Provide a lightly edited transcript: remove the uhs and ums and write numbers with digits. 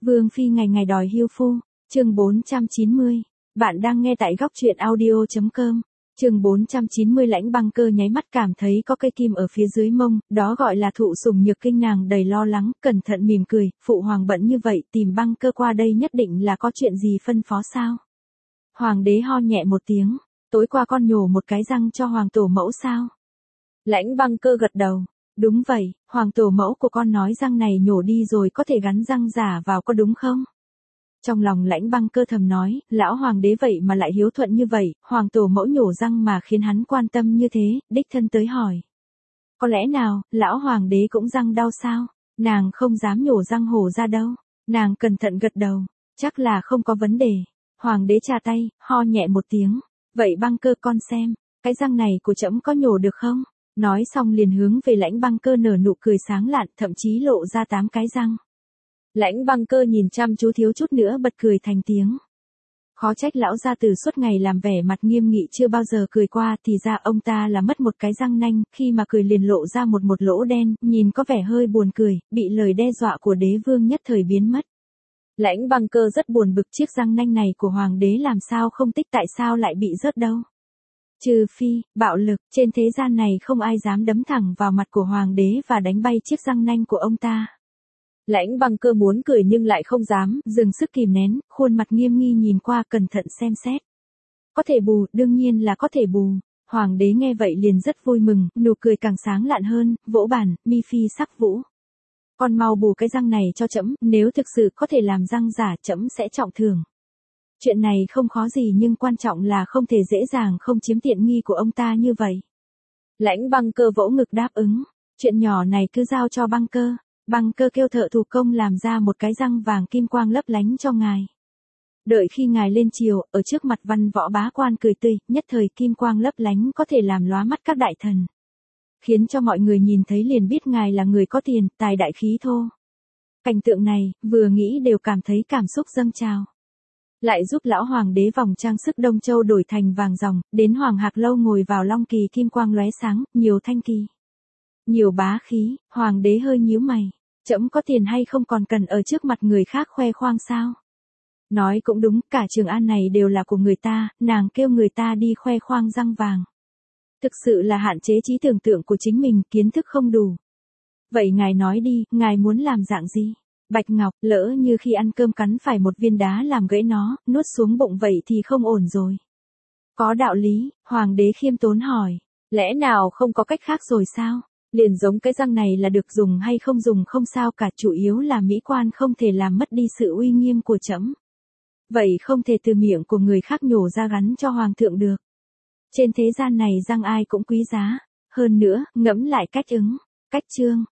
Vương phi ngày ngày đòi hiêu phu, chương 490. Bạn đang nghe tại góc truyện audio.com. Chương 490 Lãnh Băng Cơ nháy mắt cảm thấy có cây kim ở phía dưới mông, đó gọi là thụ sủng nhược kinh, nàng đầy lo lắng, cẩn thận mỉm cười, phụ hoàng bận như vậy, tìm Băng Cơ qua đây nhất định là có chuyện gì phân phó sao? Hoàng đế ho nhẹ một tiếng, tối qua con nhổ một cái răng cho hoàng tổ mẫu sao? Lãnh Băng Cơ gật đầu. Đúng vậy, hoàng tổ mẫu của con nói răng này nhổ đi rồi có thể gắn răng giả vào, có đúng không? Trong lòng Lãnh Băng Cơ thầm nói, lão hoàng đế vậy mà lại hiếu thuận như vậy, hoàng tổ mẫu nhổ răng mà khiến hắn quan tâm như thế, đích thân tới hỏi. Có lẽ nào, lão hoàng đế cũng răng đau sao? Nàng không dám nhổ răng hổ ra đâu. Nàng cẩn thận gật đầu, chắc là không có vấn đề. Hoàng đế chà tay, ho nhẹ một tiếng. Vậy Băng Cơ con xem, cái răng này của trẫm có nhổ được không? Nói xong liền hướng về Lãnh Băng Cơ nở nụ cười sáng lạn, thậm chí lộ ra 8 cái răng. Lãnh Băng Cơ nhìn chăm chú thiếu chút nữa bật cười thành tiếng. Khó trách lão gia tử suốt ngày làm vẻ mặt nghiêm nghị chưa bao giờ cười qua, thì ra ông ta là mất một cái răng nanh, khi mà cười liền lộ ra một lỗ đen, nhìn có vẻ hơi buồn cười, bị lời đe dọa của đế vương nhất thời biến mất. Lãnh Băng Cơ rất buồn bực, chiếc răng nanh này của hoàng đế làm sao không tích, tại sao lại bị rớt đâu. Trừ phi, bạo lực, trên thế gian này không ai dám đấm thẳng vào mặt của hoàng đế và đánh bay chiếc răng nanh của ông ta. Lãnh Băng Cơ muốn cười nhưng lại không dám, dừng sức kìm nén, khuôn mặt nghiêm nghi nhìn qua cẩn thận xem xét. Có thể bù, đương nhiên là có thể bù. Hoàng đế nghe vậy liền rất vui mừng, nụ cười càng sáng lạn hơn, vỗ bàn, mi phi sắc vũ. Con mau bù cái răng này cho trẫm, nếu thực sự có thể làm răng giả trẫm sẽ trọng thưởng. Chuyện này không khó gì nhưng quan trọng là không thể dễ dàng không chiếm tiện nghi của ông ta như vậy. Lãnh Băng Cơ vỗ ngực đáp ứng, chuyện nhỏ này cứ giao cho Băng Cơ. Băng Cơ kêu thợ thủ công làm ra một cái răng vàng kim quang lấp lánh cho ngài. Đợi khi ngài lên triều, ở trước mặt văn võ bá quan cười tươi, nhất thời kim quang lấp lánh có thể làm lóa mắt các đại thần. Khiến cho mọi người nhìn thấy liền biết ngài là người có tiền, tài đại khí thô. Cảnh tượng này, vừa nghĩ đều cảm thấy cảm xúc dâng trào. Lại giúp lão hoàng đế vòng trang sức Đông Châu đổi thành vàng ròng, đến Hoàng Hạc Lâu ngồi vào long kỳ kim quang lóe sáng, nhiều thanh kỳ. Nhiều bá khí, hoàng đế hơi nhíu mày. Trẫm có tiền hay không còn cần ở trước mặt người khác khoe khoang sao? Nói cũng đúng, cả Trường An này đều là của người ta, nàng kêu người ta đi khoe khoang răng vàng. Thực sự là hạn chế trí tưởng tượng của chính mình, kiến thức không đủ. Vậy ngài nói đi, ngài muốn làm dạng gì? Bạch Ngọc, lỡ như khi ăn cơm cắn phải một viên đá làm gãy nó, nuốt xuống bụng vậy thì không ổn rồi. Có đạo lý, hoàng đế khiêm tốn hỏi. Lẽ nào không có cách khác rồi sao? Liền giống cái răng này là được dùng hay không dùng không sao cả, chủ yếu là mỹ quan không thể làm mất đi sự uy nghiêm của trẫm. Vậy không thể từ miệng của người khác nhổ ra gắn cho hoàng thượng được. Trên thế gian này răng ai cũng quý giá. Hơn nữa, ngẫm lại cách ứng, cách trương,